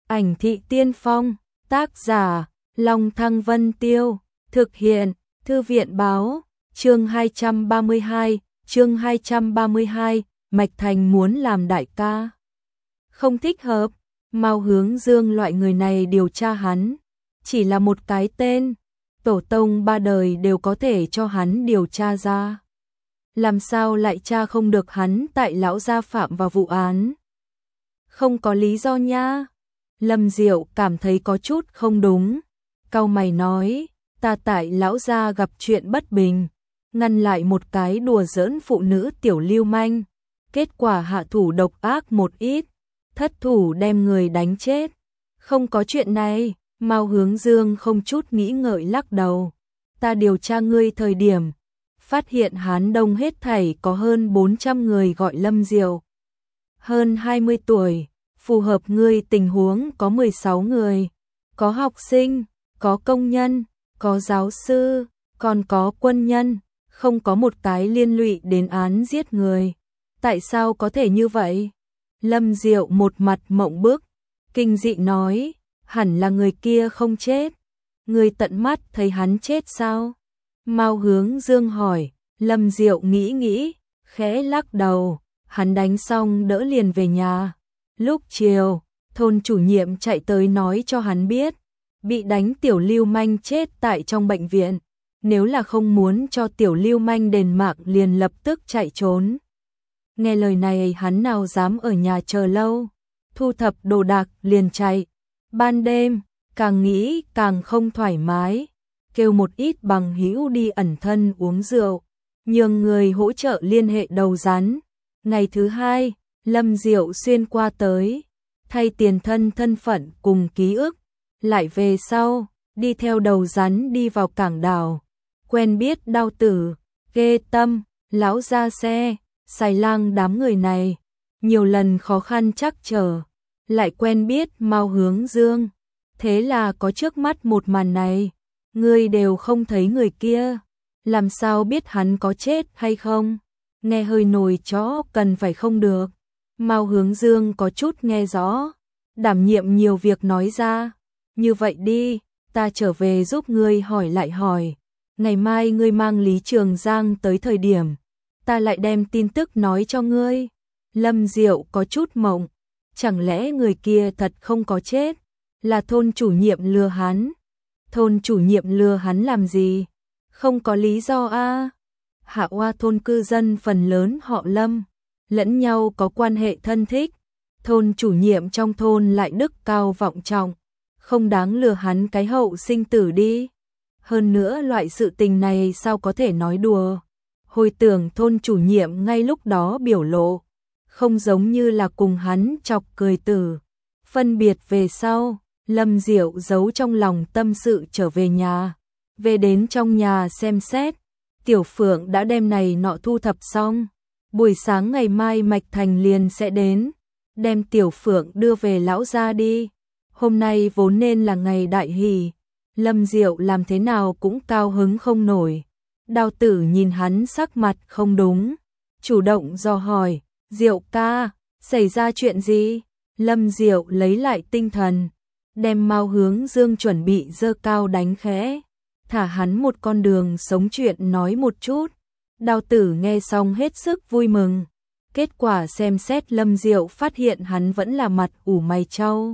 Ảnh thị tiên phong, tác giả, Long Thăng Vân Tiêu, thực hiện, Thư viện báo, chương 232, Mạch Thành muốn làm đại ca. Không thích hợp, Mao Hướng Dương loại người này điều tra hắn, chỉ là một cái tên, tổ tông ba đời đều có thể cho hắn điều tra ra. Làm sao lại tra không được hắn tại lão gia phạm vào vụ án? Không có lý do nha. Lâm Diệu cảm thấy có chút không đúng, cau mày nói, ta tại lão gia gặp chuyện bất bình, ngăn lại một cái đùa giỡn phụ nữ tiểu lưu manh, kết quả hạ thủ độc ác một ít, thất thủ đem người đánh chết. Không có chuyện này, Mao Hướng Dương không chút nghĩ ngợi lắc đầu. Ta điều tra ngươi thời điểm, phát hiện Hán Đông hết thảy có hơn 400 người gọi Lâm Diệu. Hơn 20 tuổi, phù hợp ngươi tình huống có 16 người, có học sinh, có công nhân, có giáo sư, còn có quân nhân, không có một cái liên lụy đến án giết người. Tại sao có thể như vậy? Lâm Diệu một mặt mộng bức, kinh dị nói, hẳn là người kia không chết. Người tận mắt thấy hắn chết sao? Mao Hướng Dương hỏi. Lâm Diệu nghĩ, khẽ lắc đầu, hắn đánh xong đỡ liền về nhà. Lúc chiều, thôn chủ nhiệm chạy tới nói cho hắn biết, bị đánh tiểu lưu manh chết tại trong bệnh viện, nếu là không muốn cho tiểu lưu manh đền mạng liền lập tức chạy trốn. Nghe lời này hắn nào dám ở nhà chờ lâu, thu thập đồ đạc liền chạy. Ban đêm, càng nghĩ càng không thoải mái, kêu một ít bằng hữu đi ẩn thân uống rượu, nhường người hỗ trợ liên hệ đầu rắn. Ngày thứ hai, Lâm Diệu xuyên qua tới, thay tiền thân phận cùng ký ức, lại về sau, đi theo đầu rắn đi vào cảng đảo, quen biết Đao Tử, Ghê Tâm, lão gia xe, Xài Lang đám người này, nhiều lần khó khăn trắc trở, lại quen biết Mao Hướng Dương. Thế là có trước mắt một màn này, ngươi đều không thấy người kia, làm sao biết hắn có chết hay không? Nghe hơi nổi chó cần phải không được. Mao Hướng Dương có chút nghe rõ, đảm nhiệm nhiều việc nói ra, như vậy đi, ta trở về giúp ngươi hỏi lại hỏi, ngày mai ngươi mang Lý Trường Giang tới thời điểm, ta lại đem tin tức nói cho ngươi. Lâm Diệu có chút mộng, chẳng lẽ người kia thật không có chết, là thôn chủ nhiệm lừa hắn? Thôn chủ nhiệm lừa hắn làm gì? Không có lý do a. Hạ Oa thôn cư dân phần lớn họ Lâm, lẫn nhau có quan hệ thân thích, thôn chủ nhiệm trong thôn lại đức cao vọng trọng, không đáng lừa hắn cái hậu sinh tử đi. Hơn nữa loại sự tình này sao có thể nói đùa. Hồi tưởng thôn chủ nhiệm ngay lúc đó biểu lộ, không giống như là cùng hắn chọc cười tử. Phân biệt về sau, Lâm Diệu giấu trong lòng tâm sự trở về nhà. Về đến trong nhà xem xét, Tiểu Phượng đã đem này nọ thu thập xong. Buổi sáng ngày mai Mạch Thành liền sẽ đến, đem Tiểu Phượng đưa về lão gia đi. Hôm nay vốn nên là ngày đại hỷ, Lâm Diệu làm thế nào cũng cao hứng không nổi. Đao Tử nhìn hắn sắc mặt không đúng, chủ động dò hỏi, Diệu ca, xảy ra chuyện gì? Lâm Diệu lấy lại tinh thần, đem Mao Hướng Dương chuẩn bị dơ cao đánh khẽ, thả hắn một con đường sống chuyện nói một chút. Đao Tử nghe xong hết sức vui mừng, kết quả xem xét Lâm Diệu phát hiện hắn vẫn là mặt ủ mày trao.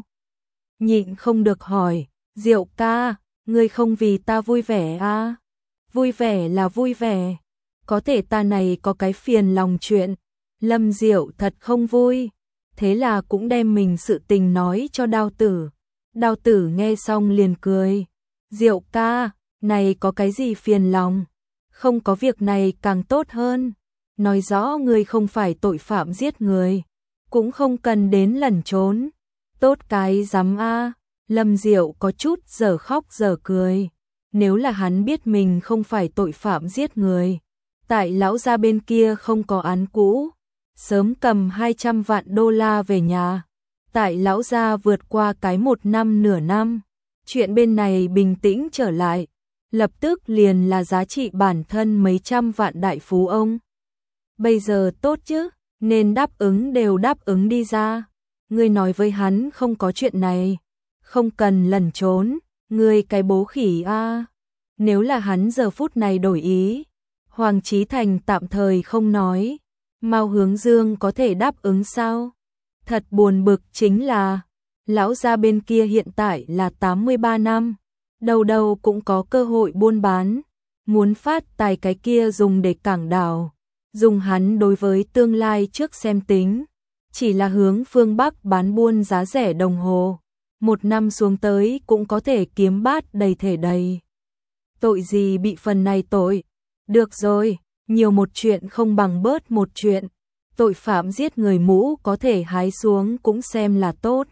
Nhịn không được hỏi, Diệu ca, ngươi không vì ta vui vẻ à? Vui vẻ là vui vẻ, có thể ta này có cái phiền lòng chuyện. Lâm Diệu thật không vui, thế là cũng đem mình sự tình nói cho Đao Tử. Đao Tử nghe xong liền cười, Diệu ca, này có cái gì phiền lòng? Không có việc này càng tốt hơn, nói rõ người không phải tội phạm giết người, cũng không cần đến lẩn trốn. Tốt cái dám a. Lâm Diệu có chút giờ khóc giờ cười, nếu là hắn biết mình không phải tội phạm giết người, tại lão gia bên kia không có án cũ, sớm cầm 200 vạn đô la về nhà. Tại lão gia vượt qua cái 1 năm nửa năm, chuyện bên này bình tĩnh trở lại, lập tức liền là giá trị bản thân mấy trăm vạn đại phú ông. Bây giờ tốt chứ, nên đáp ứng đều đáp ứng đi ra. Ngươi nói với hắn không có chuyện này, không cần lẩn trốn, ngươi cái bố khỉ a. Nếu là hắn giờ phút này đổi ý, Hoàng Chí Thành tạm thời không nói, Mao Hướng Dương có thể đáp ứng sao? Thật buồn bực chính là, lão gia bên kia hiện tại là 83 năm, đầu đầu cũng có cơ hội buôn bán, muốn phát tài cái kia dùng để cảng đảo, dùng hắn đối với tương lai trước xem tính, chỉ là hướng phương Bắc bán buôn giá rẻ đồng hồ, một năm xuống tới cũng có thể kiếm bát đầy thể đầy. Tội gì bị phần này tội, được rồi, nhiều một chuyện không bằng bớt một chuyện, tội phạm giết người mũ có thể hái xuống cũng xem là tốt.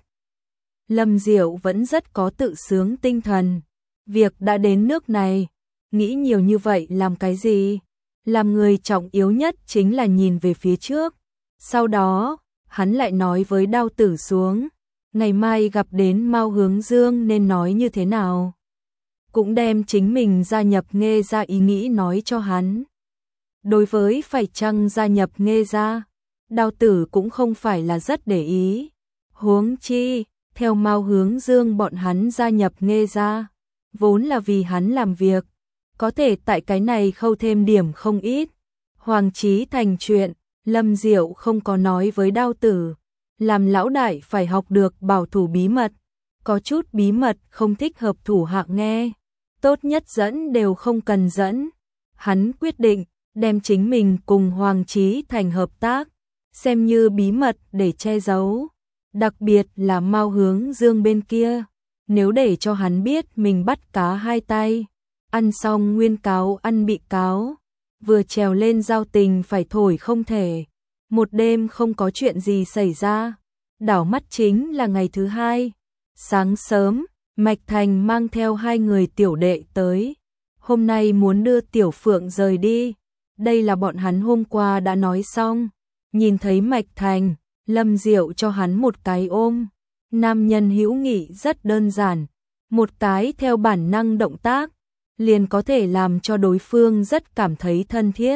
Lâm Diệu vẫn rất có tự sướng tinh thần, việc đã đến nước này, nghĩ nhiều như vậy làm cái gì? Làm người trọng yếu nhất chính là nhìn về phía trước. Sau đó, hắn lại nói với Đao Tử xuống, ngày mai gặp đến Mao Hướng Dương nên nói như thế nào? Cũng đem chính mình gia nhập Nghê gia ý nghĩ nói cho hắn. Đối với phải chăng gia nhập Nghê gia, Đao Tử cũng không phải là rất để ý. Huống chi, theo Mao Hướng Dương bọn hắn gia nhập Nghê gia, vốn là vì hắn làm việc, có thể tại cái này khâu thêm điểm không ít. Hoàng Chí Thành chuyện, Lâm Diệu không có nói với Đao Tử, làm lão đại phải học được bảo thủ bí mật, có chút bí mật không thích hợp thủ hạ nghe, tốt nhất dẫn đều không cần dẫn. Hắn quyết định đem chính mình cùng Hoàng Chí Thành hợp tác, xem như bí mật để che giấu, đặc biệt là Mao Hướng Dương bên kia, nếu để cho hắn biết mình bắt cá hai tay, ăn xong nguyên cáo ăn bị cáo, vừa trèo lên giao tình phải thổi không thể. Một đêm không có chuyện gì xảy ra, đảo mắt chính là ngày thứ hai. Sáng sớm, Mạch Thành mang theo hai người tiểu đệ tới. Hôm nay muốn đưa Tiểu Phượng rời đi. Đây là bọn hắn hôm qua đã nói xong. Nhìn thấy Mạch Thành, Lâm Diệu cho hắn một cái ôm. Nam nhân hữu nghị rất đơn giản. Một cái theo bản năng động tác, liền có thể làm cho đối phương rất cảm thấy thân thiết.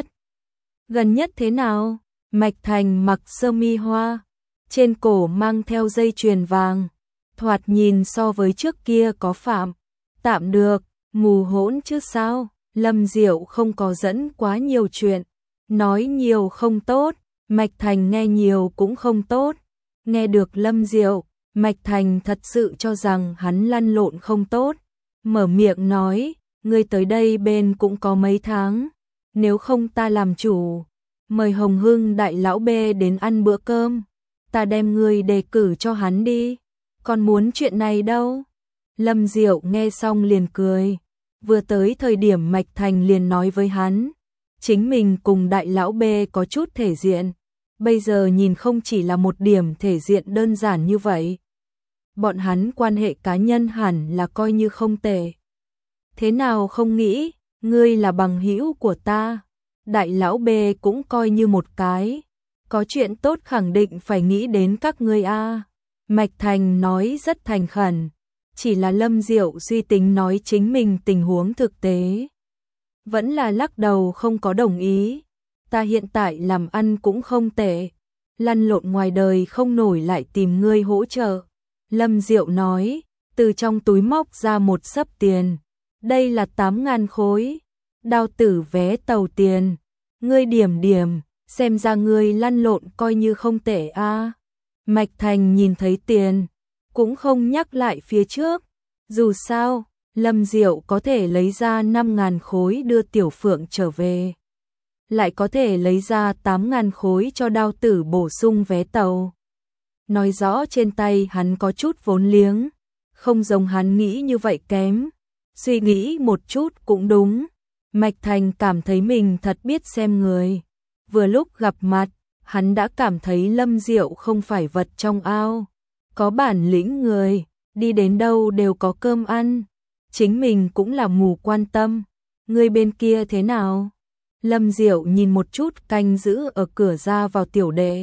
Gần nhất thế nào? Mạch Thành mặc sơ mi hoa, trên cổ mang theo dây chuyền vàng, thoạt nhìn so với trước kia có phạm. Tạm được, mù hỗn chứ sao? Lâm Diệu không có dẫn quá nhiều chuyện, nói nhiều không tốt, Mạch Thành nghe nhiều cũng không tốt. Nghe được Lâm Diệu, Mạch Thành thật sự cho rằng hắn lăn lộn không tốt, mở miệng nói, ngươi tới đây bên cũng có mấy tháng, nếu không ta làm chủ, mời Hồng Hưng đại lão bê đến ăn bữa cơm, ta đem ngươi đề cử cho hắn đi, còn muốn chuyện này đâu. Lâm Diệu nghe xong liền cười, vừa tới thời điểm Mạch Thành liền nói với hắn, chính mình cùng đại lão bê có chút thể diện, bây giờ nhìn không chỉ là một điểm thể diện đơn giản như vậy. Bọn hắn quan hệ cá nhân hẳn là coi như không tệ. Thế nào không nghĩ, ngươi là bằng hữu của ta, đại lão bê cũng coi như một cái, có chuyện tốt khẳng định phải nghĩ đến các ngươi a. Mạch Thành nói rất thành khẩn, chỉ là Lâm Diệu suy tính nói chính mình tình huống thực tế. Vẫn là lắc đầu không có đồng ý, ta hiện tại làm ăn cũng không tệ, lăn lộn ngoài đời không nổi lại tìm ngươi hỗ trợ. Lâm Diệu nói, từ trong túi móc ra một xấp tiền, đây là 8.000 khối, Đao Tử vé tàu tiền, ngươi điểm điểm, xem ra ngươi lăn lộn coi như không tệ a. Mạch Thành nhìn thấy tiền, cũng không nhắc lại phía trước, dù sao, Lâm Diệu có thể lấy ra 5.000 khối đưa Tiểu Phượng trở về, lại có thể lấy ra 8.000 khối cho Đao Tử bổ sung vé tàu. Nói rõ trên tay hắn có chút vốn liếng, không giống hắn nghĩ như vậy kém, suy nghĩ một chút cũng đúng. Mạch Thành cảm thấy mình thật biết xem người, vừa lúc gặp mặt, hắn đã cảm thấy Lâm Diệu không phải vật trong ao, có bản lĩnh người, đi đến đâu đều có cơm ăn, chính mình cũng là mù quan tâm, người bên kia thế nào? Lâm Diệu nhìn một chút canh giữ ở cửa ra vào tiểu đệ,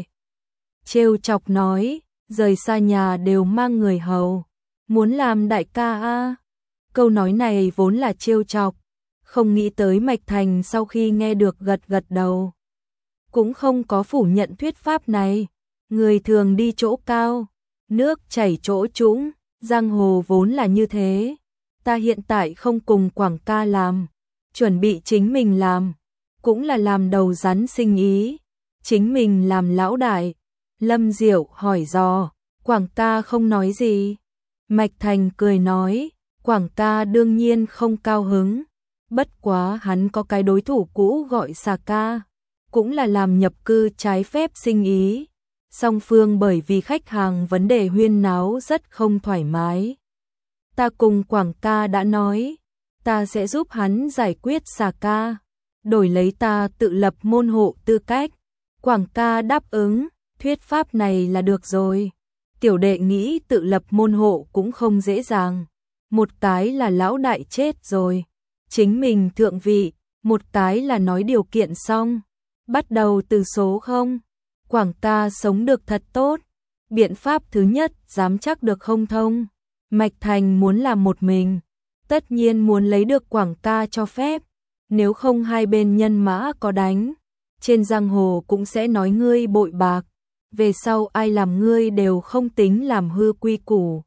trêu chọc nói, rời xa nhà đều mang người hầu, muốn làm đại ca a. Câu nói này vốn là trêu chọc, không nghĩ tới Mạch Thành sau khi nghe được gật gật đầu, cũng không có phủ nhận thuyết pháp này, người thường đi chỗ cao, nước chảy chỗ trũng, Giang hồ vốn là như thế, ta hiện tại không cùng Quảng ca làm, chuẩn bị chính mình làm, cũng là làm đầu rắn sinh ý, chính mình làm lão đại. Lâm Diệu hỏi dò, Quảng ca không nói gì. Mạch Thành cười nói, Quảng ca đương nhiên không cao hứng, bất quá hắn có cái đối thủ cũ gọi Xà ca, cũng là làm nhập cư trái phép sinh ý. Song phương bởi vì khách hàng vấn đề huyên náo rất không thoải mái. Ta cùng Quảng ca đã nói, ta sẽ giúp hắn giải quyết Xà ca, đổi lấy ta tự lập môn hộ tư cách. Quảng ca đáp ứng, thuyết pháp này là được rồi. Tiểu đệ nghĩ tự lập môn hộ cũng không dễ dàng. Một cái là lão đại chết rồi, chính mình thượng vị, một cái là nói điều kiện xong, bắt đầu từ số 0. Quảng ca sống được thật tốt. Biện pháp thứ nhất dám chắc được không thông. Mạch Thành muốn làm một mình, tất nhiên muốn lấy được Quảng ca cho phép, nếu không hai bên nhân mã có đánh, trên giang hồ cũng sẽ nói ngươi bội bạc, về sau ai làm ngươi đều không tính làm hư quy củ.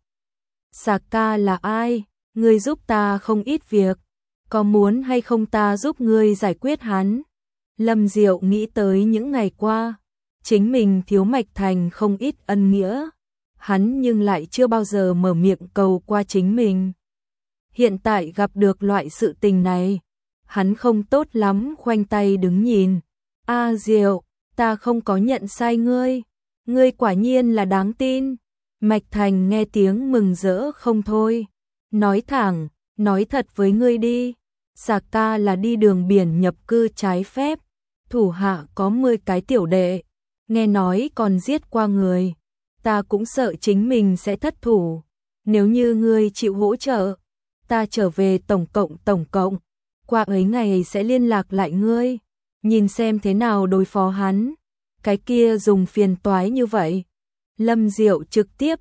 Xà ca là ai? Ngươi giúp ta không ít việc, có muốn hay không ta giúp ngươi giải quyết hắn? Lâm Diệu nghĩ tới những ngày qua, chính mình thiếu Mạch Thành không ít ân nghĩa, hắn nhưng lại chưa bao giờ mở miệng cầu qua chính mình. Hiện tại gặp được loại sự tình này, hắn không tốt lắm khoanh tay đứng nhìn. A Diệu, ta không có nhận sai ngươi, ngươi quả nhiên là đáng tin. Mạch Thành nghe tiếng mừng rỡ không thôi, nói thẳng, nói thật với ngươi đi, Xà ca là đi đường biển nhập cư trái phép, thủ hạ có 10 cái tiểu đệ, nghe nói còn giết qua người, ta cũng sợ chính mình sẽ thất thủ, nếu như ngươi chịu hỗ trợ, ta trở về tổng cộng, qua ấy ngày sẽ liên lạc lại ngươi, nhìn xem thế nào đối phó hắn, cái kia dùng phiền toái như vậy. Lâm Diệu trực tiếp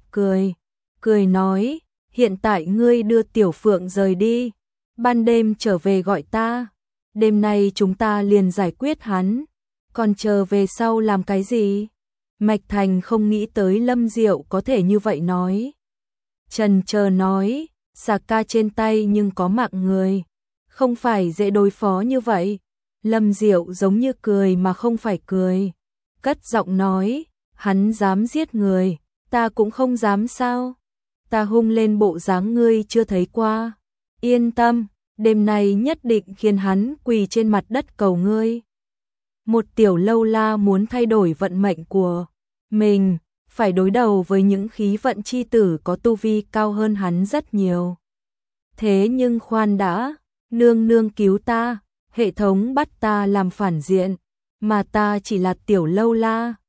cười nói, hiện tại ngươi đưa Tiểu Phượng rời đi, ban đêm trở về gọi ta, đêm nay chúng ta liền giải quyết hắn, còn chờ về sau làm cái gì? Mạch Thành không nghĩ tới Lâm Diệu có thể như vậy nói. Trần chờ nói, Xà ca trên tay nhưng có mạng người, không phải dễ đối phó như vậy. Lâm Diệu giống như cười mà không phải cười, cất giọng nói, hắn dám giết người, ta cũng không dám sao? Ta hung lên bộ dáng ngươi chưa thấy qua. Yên tâm, đêm nay nhất định khiến hắn quỳ trên mặt đất cầu ngươi. Một tiểu lâu la muốn thay đổi vận mệnh của mình, phải đối đầu với những khí vận chi tử có tu vi cao hơn hắn rất nhiều. Thế nhưng khoan đã, nương nương cứu ta, hệ thống bắt ta làm phản diện, mà ta chỉ là tiểu lâu la,